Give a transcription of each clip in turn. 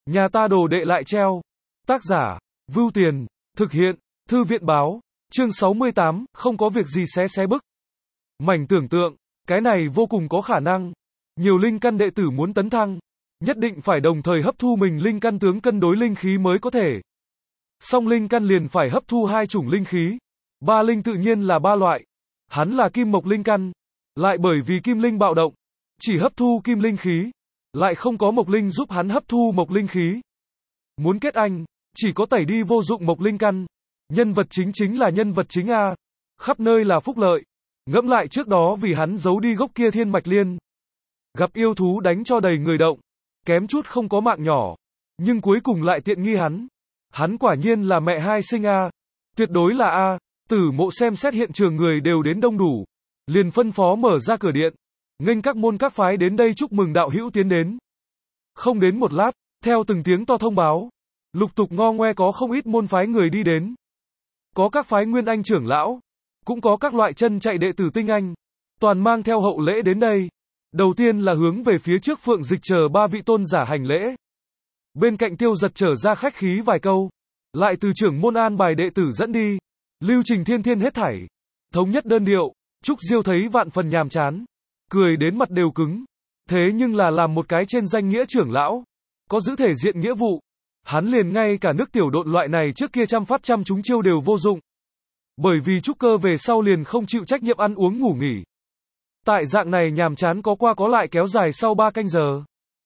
Nhà ta đồ đệ lại treo. Tác giả, Vưu Tiền, thực hiện, Thư viện báo, chương 68, không có việc gì xé bức. Mảnh tưởng tượng, cái này vô cùng có khả năng. Nhiều linh căn đệ tử muốn tấn thăng, nhất định phải đồng thời hấp thu mình linh căn tướng cân đối linh khí mới có thể. Song linh căn liền phải hấp thu hai chủng linh khí. Ba linh tự nhiên là ba loại. Hắn là kim mộc linh căn, lại bởi vì kim linh bạo động, chỉ hấp thu kim linh khí, lại không có mộc linh giúp hắn hấp thu mộc linh khí. Muốn kết anh, chỉ có tẩy đi vô dụng mộc linh căn. Nhân vật chính là nhân vật chính a, khắp nơi là phúc lợi. Ngẫm lại trước đó vì hắn giấu đi gốc kia thiên mạch liên, gặp yêu thú đánh cho đầy người động, kém chút không có mạng nhỏ, nhưng cuối cùng lại tiện nghi hắn. Hắn quả nhiên là mẹ hai sinh a, tuyệt đối là a. Tử Mộ xem xét hiện trường người đều đến đông đủ, liền phân phó mở ra cửa điện, nghênh các môn các phái đến đây chúc mừng đạo hữu tiến đến. Không đến một lát, theo từng tiếng to thông báo, lục tục ngo ngoe có không ít môn phái người đi đến. Có các phái nguyên anh trưởng lão, cũng có các loại chân chạy đệ tử tinh anh, toàn mang theo hậu lễ đến đây. Đầu tiên là hướng về phía trước Phượng Dịch chờ ba vị tôn giả hành lễ. Bên cạnh Tiêu Giật trở ra khách khí vài câu, lại từ trưởng môn an bài đệ tử dẫn đi. Lưu trình thiên hết thảy, thống nhất đơn điệu. Trúc Diêu thấy vạn phần nhàm chán, cười đến mặt đều cứng. Thế nhưng là làm một cái trên danh nghĩa trưởng lão, có giữ thể diện nghĩa vụ, hắn liền ngay cả nước tiểu độn loại này trước kia trăm phát trăm trúng chiêu đều vô dụng. Bởi vì trúc cơ về sau liền không chịu trách nhiệm ăn uống ngủ nghỉ. Tại dạng này nhàm chán có qua có lại kéo dài sau 3 canh giờ.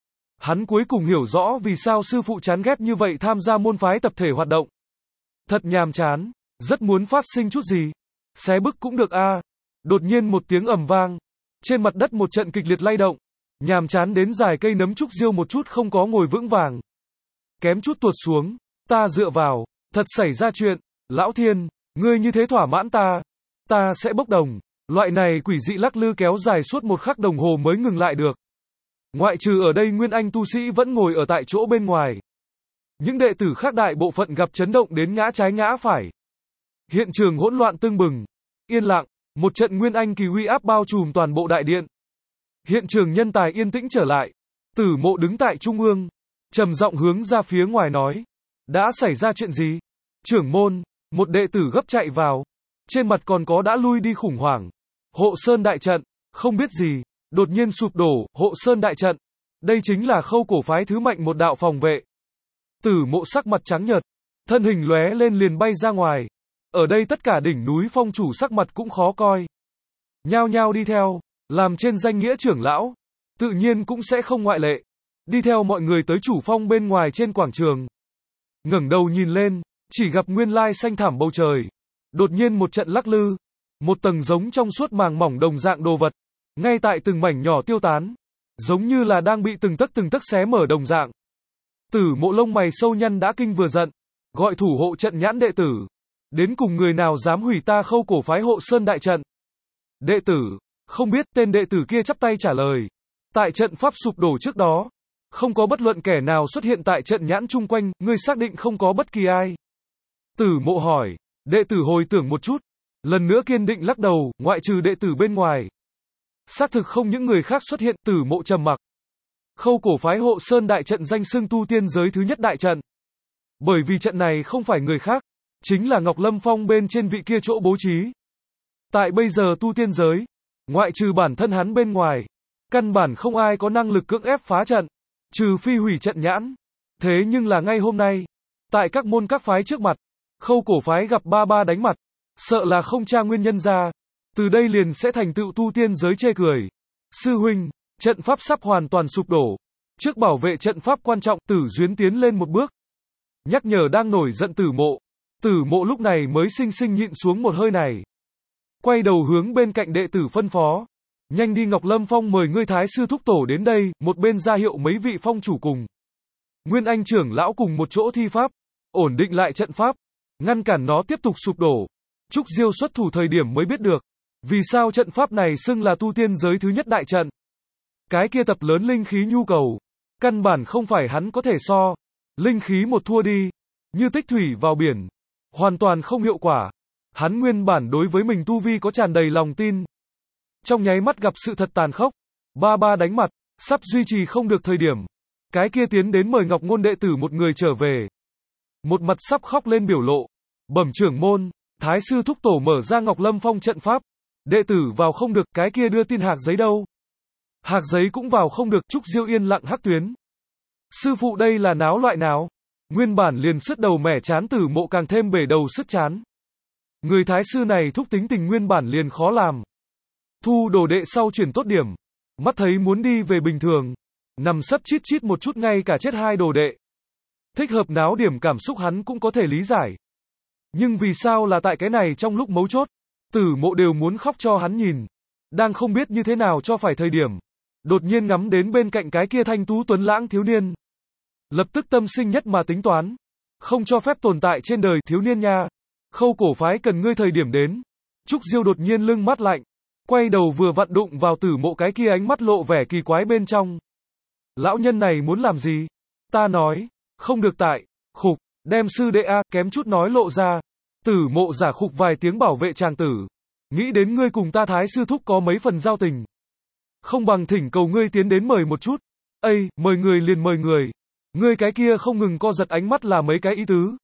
Hắn cuối cùng hiểu rõ vì sao sư phụ chán ghét như vậy tham gia môn phái tập thể hoạt động. Thật nhàm chán, rất muốn phát sinh chút gì. Xé bức cũng được a. Đột nhiên một tiếng ầm vang, trên mặt đất một trận kịch liệt lay động. Nhàm chán đến dài cây nấm Trúc Diêu một chút không có ngồi vững vàng, kém chút tuột xuống. Ta dựa vào, thật xảy ra chuyện. Lão Thiên, ngươi như thế thỏa mãn ta sẽ bốc đồng. Loại này quỷ dị lắc lư kéo dài suốt 1 khắc đồng hồ mới ngừng lại được. Ngoại trừ ở đây nguyên anh tu sĩ vẫn ngồi ở tại chỗ bên ngoài. Những đệ tử khác đại bộ phận gặp chấn động đến ngã trái ngã phải. Hiện trường hỗn loạn tưng bừng, yên lặng, một trận nguyên anh kỳ uy áp bao trùm toàn bộ đại điện. Hiện trường nhân tài yên tĩnh trở lại. Tử Mộ đứng tại trung ương, trầm giọng hướng ra phía ngoài nói: đã xảy ra chuyện gì? Trưởng môn, một đệ tử gấp chạy vào, trên mặt còn có đã lui đi khủng hoảng. Hộ Sơn đại trận, không biết gì, đột nhiên sụp đổ. Hộ Sơn đại trận, đây chính là Khâu cổ phái thứ mạnh một đạo phòng vệ. Tử Mộ sắc mặt trắng nhợt, thân hình lóe lên liền bay ra ngoài. Ở đây tất cả đỉnh núi phong chủ sắc mặt cũng khó coi, nhao nhao đi theo. Làm trên danh nghĩa trưởng lão, tự nhiên cũng sẽ không ngoại lệ, đi theo mọi người tới chủ phong bên ngoài trên quảng trường. Ngẩng đầu nhìn lên, chỉ gặp nguyên lai xanh thẳm bầu trời, đột nhiên một trận lắc lư, một tầng giống trong suốt màng mỏng đồng dạng đồ vật, ngay tại từng mảnh nhỏ tiêu tán, giống như là đang bị từng tấc xé mở đồng dạng. Tử Mộ lông mày sâu nhăn đã kinh vừa giận, gọi thủ hộ trận nhãn đệ tử, đến cùng người nào dám hủy ta Khâu cổ phái Hộ Sơn đại trận. Đệ tử, không biết. Tên đệ tử kia chắp tay trả lời. Tại trận pháp sụp đổ trước đó, không có bất luận kẻ nào xuất hiện tại trận nhãn chung quanh, ngươi xác định không có bất kỳ ai? Tử Mộ hỏi. Đệ tử hồi tưởng một chút, lần nữa kiên định lắc đầu, ngoại trừ đệ tử bên ngoài, xác thực không những người khác xuất hiện. Tử Mộ trầm mặc. Khâu cổ phái Hộ Sơn đại trận danh xưng tu tiên giới thứ nhất đại trận, bởi vì trận này không phải người khác, chính là Ngọc Lâm Phong bên trên vị kia chỗ bố trí. Tại bây giờ tu tiên giới, ngoại trừ bản thân hắn bên ngoài, căn bản không ai có năng lực cưỡng ép phá trận, trừ phi hủy trận nhãn. Thế nhưng là ngay hôm nay, tại các môn các phái trước mặt, Khâu cổ phái gặp ba đánh mặt, sợ là không tra nguyên nhân ra, từ đây liền sẽ thành tựu tu tiên giới chê cười. Sư huynh, trận pháp sắp hoàn toàn sụp đổ, trước bảo vệ trận pháp quan trọng. Tử Duyến tiến lên một bước, nhắc nhở đang nổi giận Tử Mộ. Tử Mộ lúc này mới sinh nhịn xuống một hơi này, quay đầu hướng bên cạnh đệ tử phân phó: nhanh đi Ngọc Lâm Phong mời ngươi thái sư thúc tổ đến đây. Một bên ra hiệu mấy vị phong chủ cùng nguyên anh trưởng lão cùng một chỗ thi pháp, ổn định lại trận pháp, ngăn cản nó tiếp tục sụp đổ. Trúc Diêu xuất thủ thời điểm mới biết được, vì sao trận pháp này xưng là tu tiên giới thứ nhất đại trận. Cái kia tập lớn linh khí nhu cầu, căn bản không phải hắn có thể so. Linh khí một thua đi, như tích thủy vào biển, hoàn toàn không hiệu quả. Hắn nguyên bản đối với mình tu vi có tràn đầy lòng tin, trong nháy mắt gặp sự thật tàn khốc, ba đánh mặt, sắp duy trì không được thời điểm, Cái kia tiến đến mời Ngọc Ngôn đệ tử một người trở về. Một mặt sắp khóc lên biểu lộ. Bẩm trưởng môn, Thái sư thúc tổ mở ra Ngọc Lâm Phong trận pháp. Đệ tử vào không được, cái kia đưa tin hạc giấy đâu? Hạc giấy cũng vào không được, Trúc Diêu yên lặng hắc tuyến. Sư phụ đây là náo loại nào? Nguyên bản liền sứt đầu mẻ chán Tử Mộ càng thêm bể đầu sứt chán. Người thái sư này thúc tính tình nguyên bản liền khó làm. Thu đồ đệ sau chuyển tốt điểm. Mắt thấy muốn đi về bình thường. Nằm sấp chít chít một chút ngay cả chết hai đồ đệ. Thích hợp náo điểm cảm xúc hắn cũng có thể lý giải. Nhưng vì sao là tại cái này trong lúc mấu chốt, Tử Mộ đều muốn khóc cho hắn nhìn. Đang không biết như thế nào cho phải thời điểm. Đột nhiên ngắm đến bên cạnh cái kia thanh tú tuấn lãng thiếu niên. Lập tức tâm sinh nhất mà tính toán. Không cho phép tồn tại trên đời thiếu niên nha. Khâu cổ phái cần ngươi thời điểm đến. Trúc Diêu đột nhiên lưng mắt lạnh. Quay đầu vừa vặn đụng vào Tử Mộ cái kia ánh mắt lộ vẻ kỳ quái bên trong. Lão nhân này muốn làm gì? Ta nói. Không được tại. Khục. Đem sư đệ a kém chút nói lộ ra. Tử Mộ giả khục vài tiếng bảo vệ chàng tử. Nghĩ đến ngươi cùng ta thái sư thúc có mấy phần giao tình. Không bằng thỉnh cầu ngươi tiến đến mời một chút. Ây, mời người liền mời người. Ngươi cái kia không ngừng co giật ánh mắt là mấy cái ý tứ.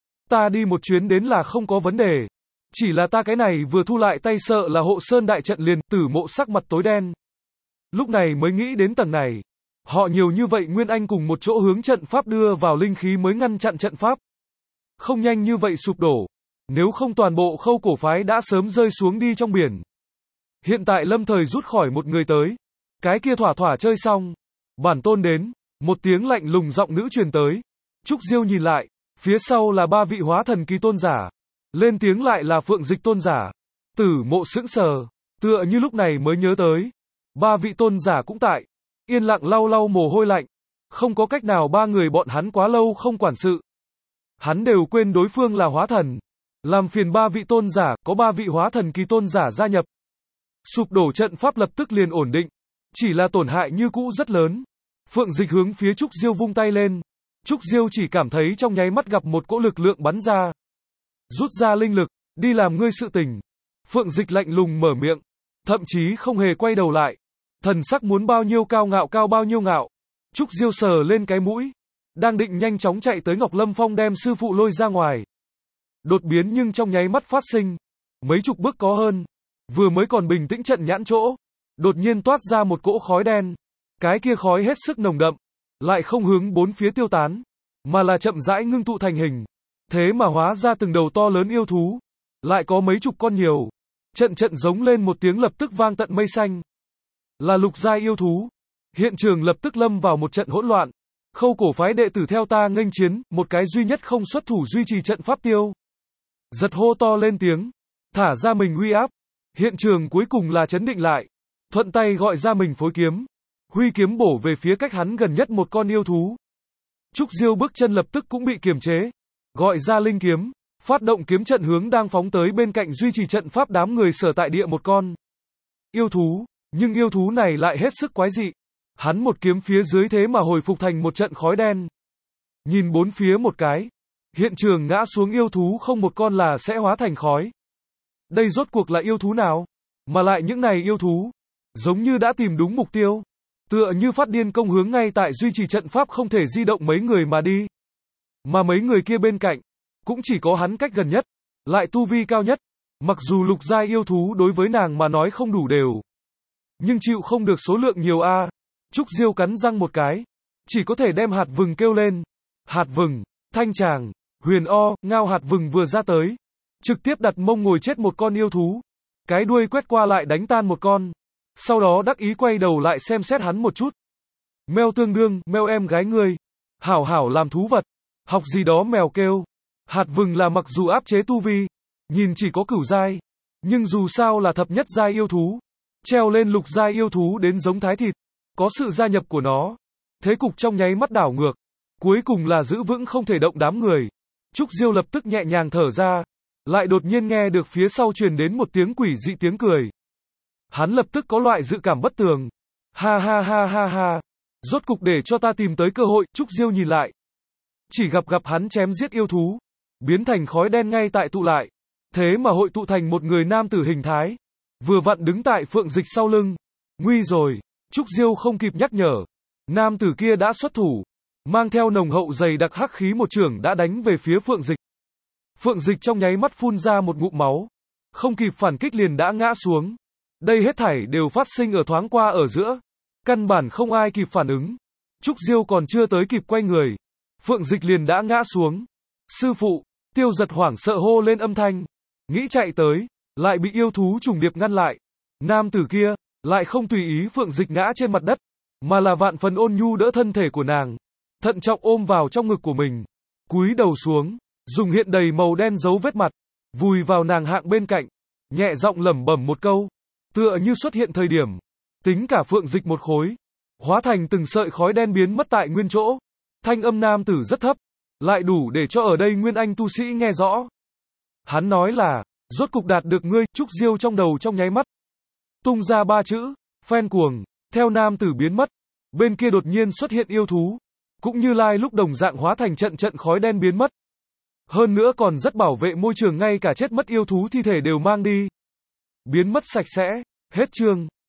Ta đi một chuyến đến là không có vấn đề. Chỉ là ta cái này vừa thu lại tay sợ là hộ sơn đại trận liền. Tử Mộ sắc mặt tối đen. Lúc này mới nghĩ đến tầng này. Họ nhiều như vậy Nguyên Anh cùng một chỗ hướng trận pháp đưa vào linh khí mới ngăn chặn trận pháp. Không nhanh như vậy sụp đổ. Nếu không toàn bộ Khâu cổ phái đã sớm rơi xuống đi trong biển. Hiện tại lâm thời rút khỏi một người tới. Cái kia thỏa thỏa chơi xong. Bản tôn đến. Một tiếng lạnh lùng giọng nữ truyền tới. Trúc Diêu nhìn lại. Phía sau là ba vị hóa thần kỳ tôn giả. Lên tiếng lại là Phượng Dịch tôn giả. Tử Mộ sững sờ. Tựa như lúc này mới nhớ tới. Ba vị tôn giả cũng tại. Yên lặng lau lau mồ hôi lạnh. Không có cách nào ba người bọn hắn quá lâu không quản sự. Hắn đều quên đối phương là hóa thần. Làm phiền ba vị tôn giả, có ba vị hóa thần kỳ tôn giả gia nhập. Sụp đổ trận pháp lập tức liền ổn định. Chỉ là tổn hại như cũ rất lớn. Phượng Dịch hướng phía Trúc Diêu vung tay lên. Trúc Diêu chỉ cảm thấy trong nháy mắt gặp một cỗ lực lượng bắn ra. Rút ra linh lực, đi làm ngươi sự tình. Phượng Dịch lạnh lùng mở miệng. Thậm chí không hề quay đầu lại. Thần sắc muốn bao nhiêu cao bao nhiêu ngạo. Trúc Diêu sờ lên cái mũi. Đang định nhanh chóng chạy tới Ngọc Lâm Phong đem sư phụ lôi ra ngoài. Đột biến nhưng trong nháy mắt phát sinh. Mấy chục bước có hơn. Vừa mới còn bình tĩnh trận nhãn chỗ. Đột nhiên toát ra một cỗ khói đen. Cái kia khói hết sức nồng đậm. Lại không hướng bốn phía tiêu tán. Mà là chậm rãi ngưng tụ thành hình. Thế mà hóa ra từng đầu to lớn yêu thú. Lại có mấy chục con nhiều. Trận trận giống lên một tiếng lập tức vang tận mây xanh. Là lục giai yêu thú. Hiện trường lập tức lâm vào một trận hỗn loạn. Khâu cổ phái đệ tử theo ta nghênh chiến. Một cái duy nhất không xuất thủ duy trì trận pháp tiêu. Giật hô to lên tiếng. Thả ra mình uy áp. Hiện trường cuối cùng là chấn định lại. Thuận tay gọi ra mình phối kiếm. Huy kiếm bổ về phía cách hắn gần nhất một con yêu thú. Trúc Diêu bước chân lập tức cũng bị kiềm chế. Gọi ra linh kiếm. Phát động kiếm trận hướng đang phóng tới bên cạnh duy trì trận pháp đám người sở tại địa một con yêu thú. Nhưng yêu thú này lại hết sức quái dị. Hắn một kiếm phía dưới thế mà hồi phục thành một trận khói đen. Nhìn bốn phía một cái. Hiện trường ngã xuống yêu thú không một con là sẽ hóa thành khói. Đây rốt cuộc là yêu thú nào? Mà lại những này yêu thú. Giống như đã tìm đúng mục tiêu. Tựa như phát điên công hướng ngay tại duy trì trận pháp không thể di động mấy người mà đi. Mà mấy người kia bên cạnh. Cũng chỉ có hắn cách gần nhất. Lại tu vi cao nhất. Mặc dù lục giai yêu thú đối với nàng mà nói không đủ đều. Nhưng chịu không được số lượng nhiều a. Trúc Diêu cắn răng một cái. Chỉ có thể đem hạt vừng kêu lên. Hạt vừng, thanh tràng, huyền o, ngao hạt vừng vừa ra tới. Trực tiếp đặt mông ngồi chết một con yêu thú. Cái đuôi quét qua lại đánh tan một con. Sau đó đắc ý quay đầu lại xem xét hắn một chút. Mèo tương đương, mèo em gái ngươi. Hảo hảo làm thú vật. Học gì đó mèo kêu. Hạt vừng là mặc dù áp chế tu vi. Nhìn chỉ có cửu giai. Nhưng dù sao là thập nhất giai yêu thú. Treo lên lục giai yêu thú đến giống thái thịt. Có sự gia nhập của nó. Thế cục trong nháy mắt đảo ngược. Cuối cùng là giữ vững không thể động đám người. Trúc Diêu lập tức nhẹ nhàng thở ra. Lại đột nhiên nghe được phía sau truyền đến một tiếng quỷ dị tiếng cười. Hắn lập tức có loại dự cảm bất tường. Ha ha ha ha ha. Rốt cục để cho ta tìm tới cơ hội. Trúc Diêu nhìn lại. Chỉ gặp hắn chém giết yêu thú. Biến thành khói đen ngay tại tụ lại. Thế mà hội tụ thành một người nam tử hình thái. Vừa vặn đứng tại Phượng Dịch sau lưng. Nguy rồi. Trúc Diêu không kịp nhắc nhở. Nam tử kia đã xuất thủ, mang theo nồng hậu dày đặc hắc khí một chưởng đã đánh về phía Phượng Dịch. Phượng Dịch trong nháy mắt phun ra một ngụm máu, không kịp phản kích liền đã ngã xuống. Đây hết thảy đều phát sinh ở thoáng qua ở giữa, căn bản không ai kịp phản ứng. Trúc Diêu còn chưa tới kịp quay người, Phượng Dịch liền đã ngã xuống. Sư phụ, Tiêu Giật hoảng sợ hô lên âm thanh, nghĩ chạy tới, lại bị yêu thú trùng điệp ngăn lại. Nam tử kia lại không tùy ý Phượng Dịch ngã trên mặt đất, mà là vạn phần ôn nhu đỡ thân thể của nàng, thận trọng ôm vào trong ngực của mình, cúi đầu xuống, dùng hiện đầy màu đen dấu vết mặt, vùi vào nàng hạng bên cạnh, nhẹ giọng lẩm bẩm một câu, tựa như xuất hiện thời điểm, tính cả Phượng Dịch một khối, hóa thành từng sợi khói đen biến mất tại nguyên chỗ. Thanh âm nam tử rất thấp, lại đủ để cho ở đây nguyên anh tu sĩ nghe rõ. Hắn nói là, rốt cục đạt được ngươi. Trúc Diêu trong đầu trong nháy mắt tung ra 3 chữ, phen cuồng. Theo nam tử biến mất, bên kia đột nhiên xuất hiện yêu thú, cũng như lai lúc đồng dạng hóa thành trận trận khói đen biến mất. Hơn nữa còn rất bảo vệ môi trường, ngay cả chết mất yêu thú thi thể đều mang đi. Biến mất sạch sẽ. Hết chương.